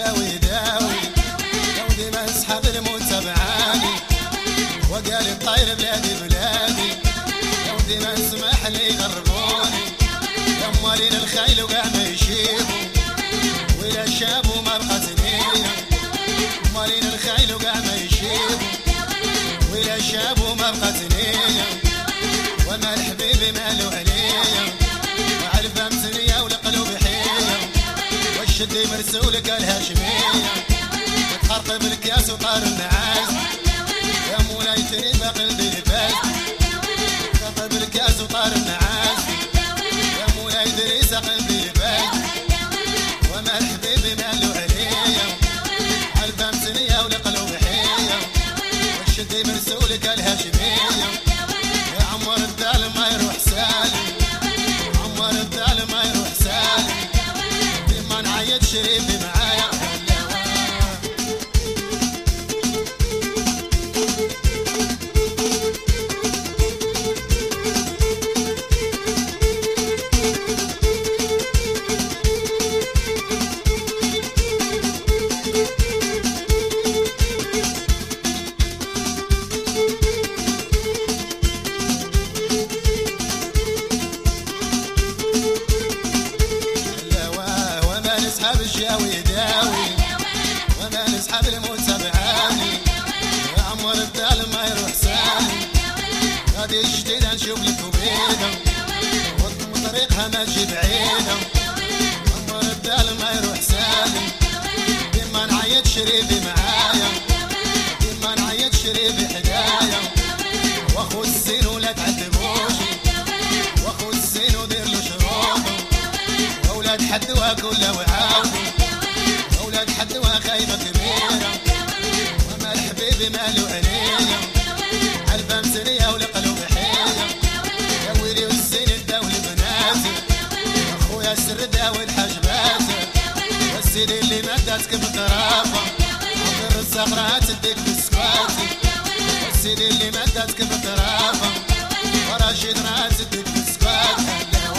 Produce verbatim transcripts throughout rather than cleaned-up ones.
الشاوي داوي يا ودي ما اسحب الموت تبعاني وقال الطير بلادي بلادي يا ودي ما اسمح لي يغربوني يا موالين الخيل وقام يشيبوا ولا شافوا مرقة نية موالين الخيل وقام يشيبوا ولا شافوا مرقة نية وما الحبيب مالو عليا وعرف امسنية والقلوب حية والشدي مرسولك الهاشمية تخرق بالكاس وطار النعاس يا مولاي تريبا قلبي لباس تخرق بالكاس وطار النعاس يا مولاي دريسة قلبي لباس وما الحبيب مالو عليا عرف امسنية والقلوب حية والشدي مرسولك الهاشمية يا عمر الدال ما يروح سالم عمر الدال ما يروح سالم بما نعيد شريفي معايا نسحب الشاوي داوي وما نسحب الموت تبعاني يا عمر الدال ما يروح سالي غادي جديدة نشوف لك وبيدة وضم طريقها ما تجي بعيدة عمر الدال ما يروح سالي بما نعيد شريفي معايا بما نعيد شريفي حدايا واخو الزين ولا تعذبوشي واخو الزين ودير له شروطه واولاد حدوها كلها وعاودوا اولاد حدوها خايبه كبيره وما الحبيب مالو عليا عالفم سريه والقلوب حيه يا ويلي والزين الدول بناتي اخويا السرده والحجبات والسيدي اللي مدتك بطرافه عبر الصخره تديك بسكواتي والسيدي اللي مدتك بطرافه وراشد راه تديك بسكواتي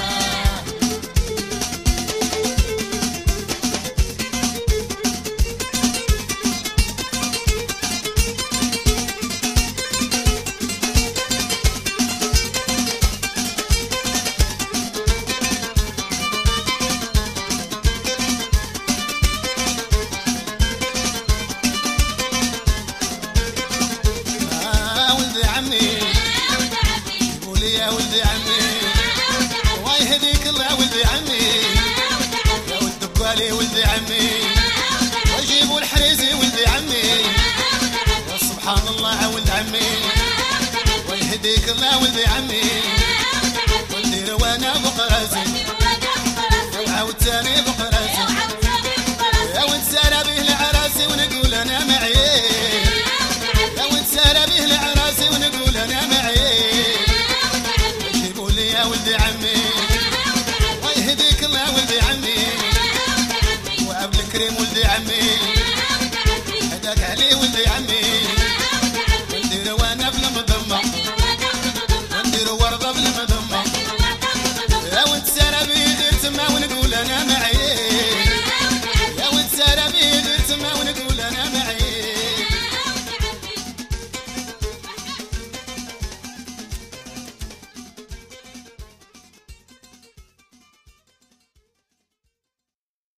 يا ولدي عمي الله يهديك الله ولدي عمي يا ولد الدقالي ولدي عمي وجيبوا الحريزي ولدي عمي وسبحان الله ولد عمي ويهديك الله ولدي عمي ولدي روانا بقرازي وعاود تاني بقرازي